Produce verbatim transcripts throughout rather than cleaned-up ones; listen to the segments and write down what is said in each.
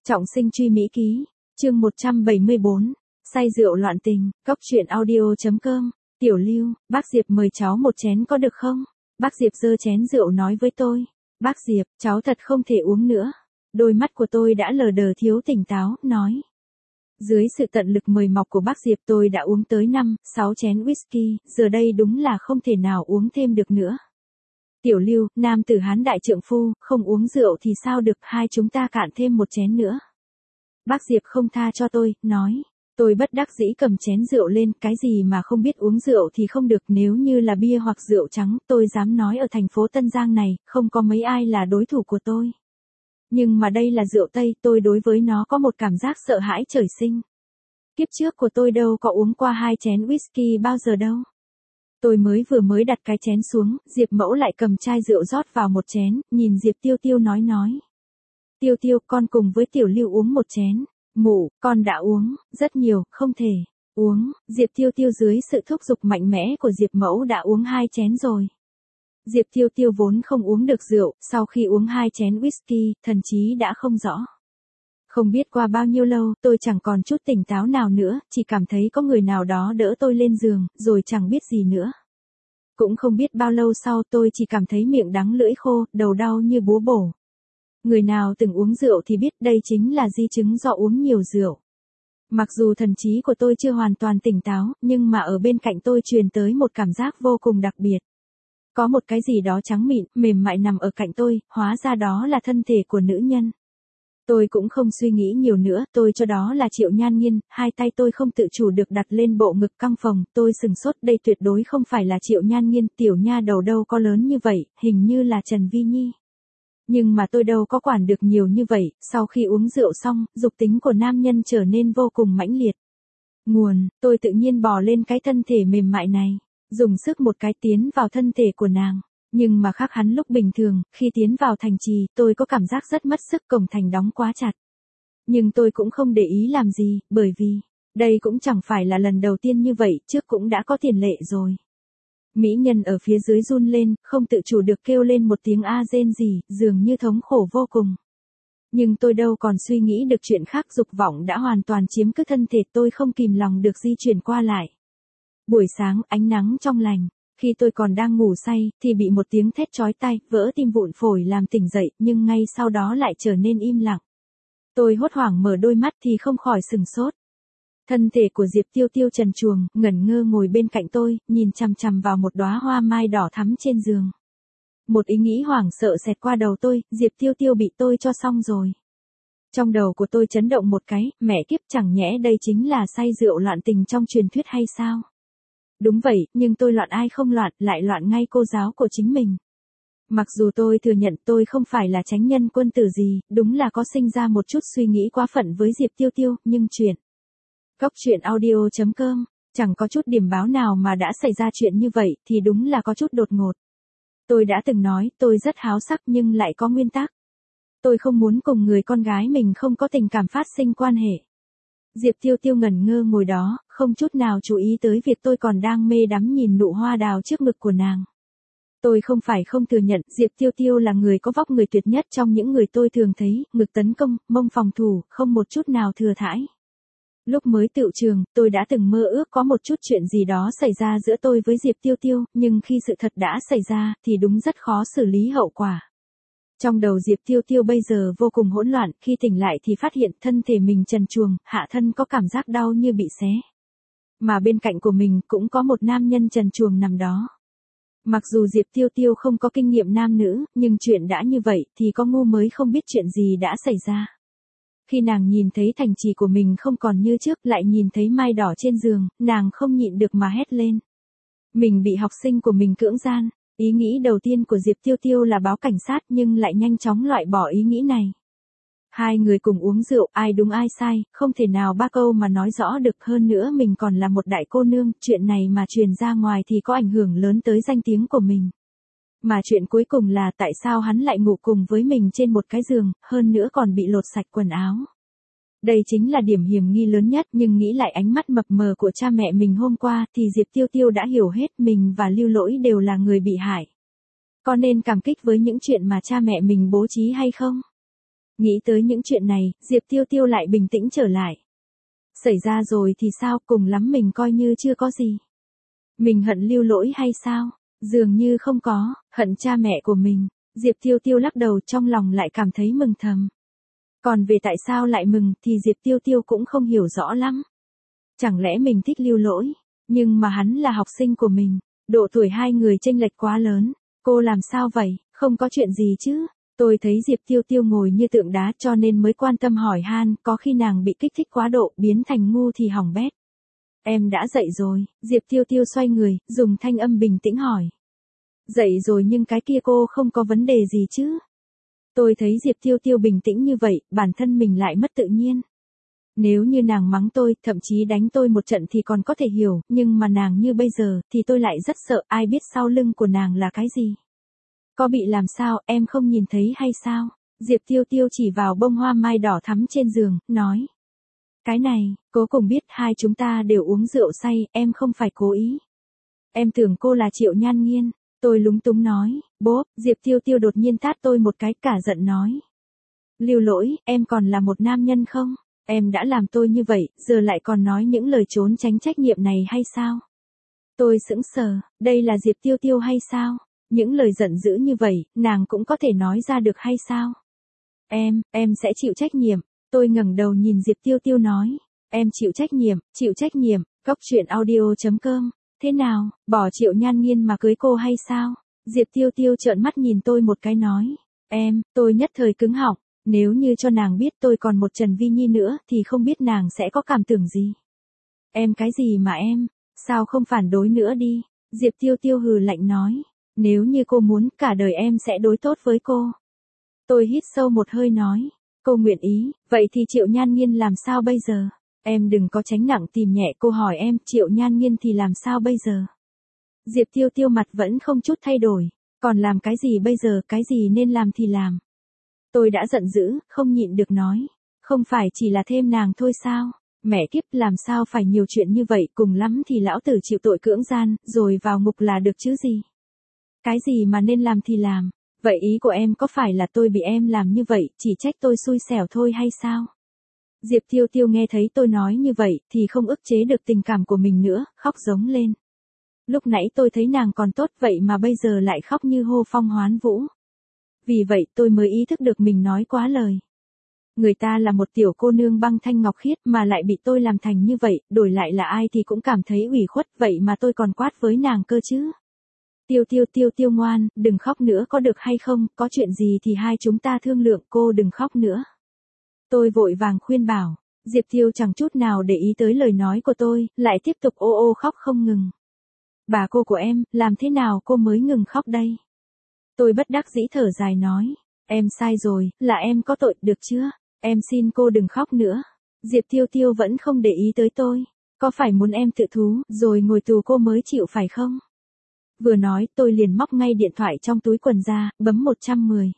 Trọng sinh truy Mỹ ký, chương một trăm bảy mươi bốn, say rượu loạn tình, cóc truyện audio.com, Tiểu Lưu, bác Diệp mời cháu một chén có được không? Bác Diệp giơ chén rượu nói với tôi, bác Diệp, cháu thật không thể uống nữa. Đôi mắt của tôi đã lờ đờ thiếu tỉnh táo, nói. Dưới sự tận lực mời mọc của bác Diệp tôi đã uống tới năm, sáu chén whisky, giờ đây đúng là không thể nào uống thêm được nữa. Tiểu Lưu, nam tử hán đại trượng phu, không uống rượu thì sao được, hai chúng ta cạn thêm một chén nữa. Bác Diệp không tha cho tôi, nói. Tôi bất đắc dĩ cầm chén rượu lên, cái gì mà không biết uống rượu thì không được, nếu như là bia hoặc rượu trắng, tôi dám nói ở thành phố Tân Giang này, không có mấy ai là đối thủ của tôi. Nhưng mà đây là rượu Tây, tôi đối với nó có một cảm giác sợ hãi trời sinh. Kiếp trước của tôi đâu có uống qua hai chén whisky bao giờ đâu. Tôi mới vừa mới đặt cái chén xuống, Diệp Mẫu lại cầm chai rượu rót vào một chén, nhìn Diệp Tiêu Tiêu nói nói. Tiêu Tiêu, con cùng với Tiểu Lưu uống một chén. Mụ, con đã uống, rất nhiều, không thể. Uống, Diệp Tiêu Tiêu dưới sự thúc giục mạnh mẽ của Diệp Mẫu đã uống hai chén rồi. Diệp Tiêu Tiêu vốn không uống được rượu, sau khi uống hai chén whisky, thần trí đã không rõ. Không biết qua bao nhiêu lâu, tôi chẳng còn chút tỉnh táo nào nữa, chỉ cảm thấy có người nào đó đỡ tôi lên giường, rồi chẳng biết gì nữa. Cũng không biết bao lâu sau tôi chỉ cảm thấy miệng đắng lưỡi khô, đầu đau như búa bổ. Người nào từng uống rượu thì biết đây chính là di chứng do uống nhiều rượu. Mặc dù thần trí của tôi chưa hoàn toàn tỉnh táo, nhưng mà ở bên cạnh tôi truyền tới một cảm giác vô cùng đặc biệt. Có một cái gì đó trắng mịn, mềm mại nằm ở cạnh tôi, hóa ra đó là thân thể của nữ nhân. Tôi cũng không suy nghĩ nhiều nữa, tôi cho đó là Triệu Nhan Nghiên, hai tay tôi không tự chủ được đặt lên bộ ngực căng phồng, tôi sừng sốt, đây tuyệt đối không phải là Triệu Nhan Nghiên, tiểu nha đầu đâu có lớn như vậy, hình như là Trần Vi Nhi. Nhưng mà tôi đâu có quản được nhiều như vậy, sau khi uống rượu xong, dục tính của nam nhân trở nên vô cùng mãnh liệt. Nguồn, tôi tự nhiên bò lên cái thân thể mềm mại này, dùng sức một cái tiến vào thân thể của nàng. Nhưng mà khác hắn lúc bình thường, khi tiến vào thành trì, tôi có cảm giác rất mất sức, cổng thành đóng quá chặt. Nhưng tôi cũng không để ý làm gì, bởi vì, đây cũng chẳng phải là lần đầu tiên như vậy, trước cũng đã có tiền lệ rồi. Mỹ nhân ở phía dưới run lên, không tự chủ được kêu lên một tiếng a rên rỉ, dường như thống khổ vô cùng. Nhưng tôi đâu còn suy nghĩ được chuyện khác, dục vọng đã hoàn toàn chiếm cứ thân thể, tôi không kìm lòng được di chuyển qua lại. Buổi sáng, ánh nắng trong lành. Khi tôi còn đang ngủ say, thì bị một tiếng thét chói tai, vỡ tim vụn phổi làm tỉnh dậy, nhưng ngay sau đó lại trở nên im lặng. Tôi hốt hoảng mở đôi mắt thì không khỏi sừng sốt. Thân thể của Diệp Tiêu Tiêu trần truồng, ngẩn ngơ ngồi bên cạnh tôi, nhìn chằm chằm vào một đóa hoa mai đỏ thắm trên giường. Một ý nghĩ hoảng sợ xẹt qua đầu tôi, Diệp Tiêu Tiêu bị tôi cho xong rồi. Trong đầu của tôi chấn động một cái, mẹ kiếp, chẳng nhẽ đây chính là say rượu loạn tình trong truyền thuyết hay sao? Đúng vậy, nhưng tôi loạn ai không loạn, lại loạn ngay cô giáo của chính mình. Mặc dù tôi thừa nhận tôi không phải là chánh nhân quân tử gì, đúng là có sinh ra một chút suy nghĩ quá phận với Diệp Tiêu Tiêu, nhưng chuyện. Cóc truyện audio.com, chẳng có chút điểm báo nào mà đã xảy ra chuyện như vậy, thì đúng là có chút đột ngột. Tôi đã từng nói, tôi rất háo sắc nhưng lại có nguyên tắc. Tôi không muốn cùng người con gái mình không có tình cảm phát sinh quan hệ. Diệp Tiêu Tiêu ngẩn ngơ ngồi đó, không chút nào chú ý tới việc tôi còn đang mê đắm nhìn nụ hoa đào trước ngực của nàng. Tôi không phải không thừa nhận, Diệp Tiêu Tiêu là người có vóc người tuyệt nhất trong những người tôi thường thấy, ngực tấn công, mông phòng thủ, không một chút nào thừa thãi. Lúc mới tựu trường, tôi đã từng mơ ước có một chút chuyện gì đó xảy ra giữa tôi với Diệp Tiêu Tiêu, nhưng khi sự thật đã xảy ra, thì đúng rất khó xử lý hậu quả. Trong đầu Diệp Tiêu Tiêu bây giờ vô cùng hỗn loạn, khi tỉnh lại thì phát hiện thân thể mình trần truồng, hạ thân có cảm giác đau như bị xé. Mà bên cạnh của mình cũng có một nam nhân trần truồng nằm đó. Mặc dù Diệp Tiêu Tiêu không có kinh nghiệm nam nữ, nhưng chuyện đã như vậy thì có ngu mới không biết chuyện gì đã xảy ra. Khi nàng nhìn thấy thành trì của mình không còn như trước, lại nhìn thấy mai đỏ trên giường, nàng không nhịn được mà hét lên. Mình bị học sinh của mình cưỡng gian. Ý nghĩ đầu tiên của Diệp Tiêu Tiêu là báo cảnh sát nhưng lại nhanh chóng loại bỏ ý nghĩ này. Hai người cùng uống rượu, ai đúng ai sai, không thể nào ba câu mà nói rõ được, hơn nữa mình còn là một đại cô nương, chuyện này mà truyền ra ngoài thì có ảnh hưởng lớn tới danh tiếng của mình. Mà chuyện cuối cùng là tại sao hắn lại ngủ cùng với mình trên một cái giường, hơn nữa còn bị lột sạch quần áo. Đây chính là điểm hiểm nghi lớn nhất, nhưng nghĩ lại ánh mắt mập mờ của cha mẹ mình hôm qua thì Diệp Tiêu Tiêu đã hiểu hết, mình và Lưu Lỗi đều là người bị hại. Có nên cảm kích với những chuyện mà cha mẹ mình bố trí hay không? Nghĩ tới những chuyện này, Diệp Tiêu Tiêu lại bình tĩnh trở lại. Xảy ra rồi thì sao, cùng lắm mình coi như chưa có gì. Mình hận Lưu Lỗi hay sao? Dường như không có, hận cha mẹ của mình. Diệp Tiêu Tiêu lắc đầu, trong lòng lại cảm thấy mừng thầm. Còn về tại sao lại mừng thì Diệp Tiêu Tiêu cũng không hiểu rõ lắm. Chẳng lẽ mình thích Lưu Lỗi, nhưng mà hắn là học sinh của mình, độ tuổi hai người chênh lệch quá lớn, cô làm sao vậy, không có chuyện gì chứ? Tôi thấy Diệp Tiêu Tiêu ngồi như tượng đá cho nên mới quan tâm hỏi han, có khi nàng bị kích thích quá độ, biến thành ngu thì hỏng bét. Em đã dậy rồi, Diệp Tiêu Tiêu xoay người, dùng thanh âm bình tĩnh hỏi. Dậy rồi nhưng cái kia cô không có vấn đề gì chứ? Tôi thấy Diệp Tiêu Tiêu bình tĩnh như vậy, bản thân mình lại mất tự nhiên. Nếu như nàng mắng tôi, thậm chí đánh tôi một trận thì còn có thể hiểu, nhưng mà nàng như bây giờ, thì tôi lại rất sợ, ai biết sau lưng của nàng là cái gì. Có bị làm sao, em không nhìn thấy hay sao? Diệp Tiêu Tiêu chỉ vào bông hoa mai đỏ thắm trên giường, nói. Cái này, cố cùng biết hai chúng ta đều uống rượu say, em không phải cố ý. Em tưởng cô là Triệu Nhan Nghiên. Tôi lúng túng nói, bố, Diệp Tiêu Tiêu đột nhiên tát tôi một cái, cả giận nói. Lưu Lỗi, em còn là một nam nhân không? Em đã làm tôi như vậy, giờ lại còn nói những lời trốn tránh trách nhiệm này hay sao? Tôi sững sờ, đây là Diệp Tiêu Tiêu hay sao? Những lời giận dữ như vậy, nàng cũng có thể nói ra được hay sao? Em, em sẽ chịu trách nhiệm. Tôi ngẩng đầu nhìn Diệp Tiêu Tiêu nói. Em chịu trách nhiệm, chịu trách nhiệm, Cóc Truyện Audio chấm com. Thế nào, bỏ Triệu Nhan Nghiên mà cưới cô hay sao? Diệp Tiêu Tiêu trợn mắt nhìn tôi một cái nói. Em, tôi nhất thời cứng họng. Nếu như cho nàng biết tôi còn một Trần Vi Nhi nữa thì không biết nàng sẽ có cảm tưởng gì. Em cái gì mà em, sao không phản đối nữa đi? Diệp Tiêu Tiêu hừ lạnh nói. Nếu như cô muốn, cả đời em sẽ đối tốt với cô. Tôi hít sâu một hơi nói. Cô nguyện ý, vậy thì Triệu Nhan Nghiên làm sao bây giờ? Em đừng có tránh nặng tìm nhẹ, cô hỏi em, Triệu Nhan Nghiên thì làm sao bây giờ? Diệp Tiêu Tiêu mặt vẫn không chút thay đổi. Còn làm cái gì bây giờ, cái gì nên làm thì làm. Tôi đã giận dữ, không nhịn được nói. Không phải chỉ là thêm nàng thôi sao? Mẹ kiếp, làm sao phải nhiều chuyện như vậy, cùng lắm thì lão tử chịu tội cưỡng gian, rồi vào ngục là được chứ gì? Cái gì mà nên làm thì làm. Vậy ý của em có phải là tôi bị em làm như vậy, chỉ trách tôi xui xẻo thôi hay sao? Diệp Tiêu Tiêu nghe thấy tôi nói như vậy, thì không ức chế được tình cảm của mình nữa, khóc giống lên. Lúc nãy tôi thấy nàng còn tốt vậy mà bây giờ lại khóc như hô phong hoán vũ. Vì vậy tôi mới ý thức được mình nói quá lời. Người ta là một tiểu cô nương băng thanh ngọc khiết mà lại bị tôi làm thành như vậy, đổi lại là ai thì cũng cảm thấy ủy khuất, vậy mà tôi còn quát với nàng cơ chứ. Tiêu Tiêu Tiêu Tiêu ngoan, đừng khóc nữa có được hay không, có chuyện gì thì hai chúng ta thương lượng, cô đừng khóc nữa. Tôi vội vàng khuyên bảo, Diệp Tiêu chẳng chút nào để ý tới lời nói của tôi, lại tiếp tục ô ô khóc không ngừng. Bà cô của em, làm thế nào cô mới ngừng khóc đây? Tôi bất đắc dĩ thở dài nói, em sai rồi, là em có tội, được chưa? Em xin cô đừng khóc nữa. Diệp Tiêu Tiêu vẫn không để ý tới tôi, có phải muốn em tự thú, rồi ngồi tù cô mới chịu phải không? Vừa nói, tôi liền móc ngay điện thoại trong túi quần ra, bấm một trăm mười.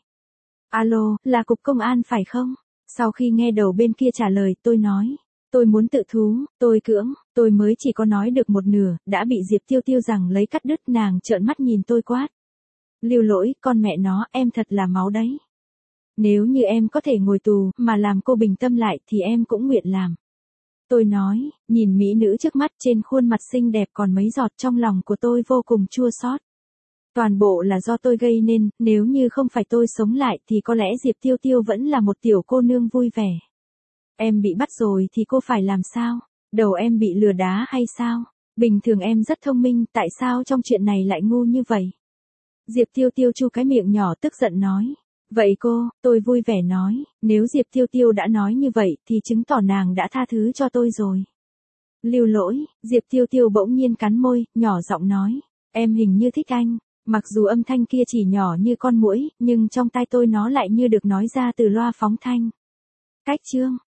Alo, là cục công an phải không? Sau khi nghe đầu bên kia trả lời, tôi nói, tôi muốn tự thú, tôi cưỡng, tôi mới chỉ có nói được một nửa, đã bị Diệp Tiêu Tiêu rằng lấy cắt đứt, nàng trợn mắt nhìn tôi quát. Lưu Lỗi, con mẹ nó, em thật là máu đấy. Nếu như em có thể ngồi tù, mà làm cô bình tâm lại, thì em cũng nguyện làm. Tôi nói, nhìn mỹ nữ trước mắt trên khuôn mặt xinh đẹp còn mấy giọt, trong lòng của tôi vô cùng chua xót. Toàn bộ là do tôi gây nên, nếu như không phải tôi sống lại thì có lẽ Diệp Tiêu Tiêu vẫn là một tiểu cô nương vui vẻ. Em bị bắt rồi thì cô phải làm sao? Đầu em bị lừa đá hay sao? Bình thường em rất thông minh, tại sao trong chuyện này lại ngu như vậy? Diệp Tiêu Tiêu chu cái miệng nhỏ tức giận nói. Vậy cô, tôi vui vẻ nói, nếu Diệp Tiêu Tiêu đã nói như vậy thì chứng tỏ nàng đã tha thứ cho tôi rồi. Lưu Lỗi, Diệp Tiêu Tiêu bỗng nhiên cắn môi, nhỏ giọng nói, em hình như thích anh, mặc dù âm thanh kia chỉ nhỏ như con muỗi, nhưng trong tai tôi nó lại như được nói ra từ loa phóng thanh. Cách chương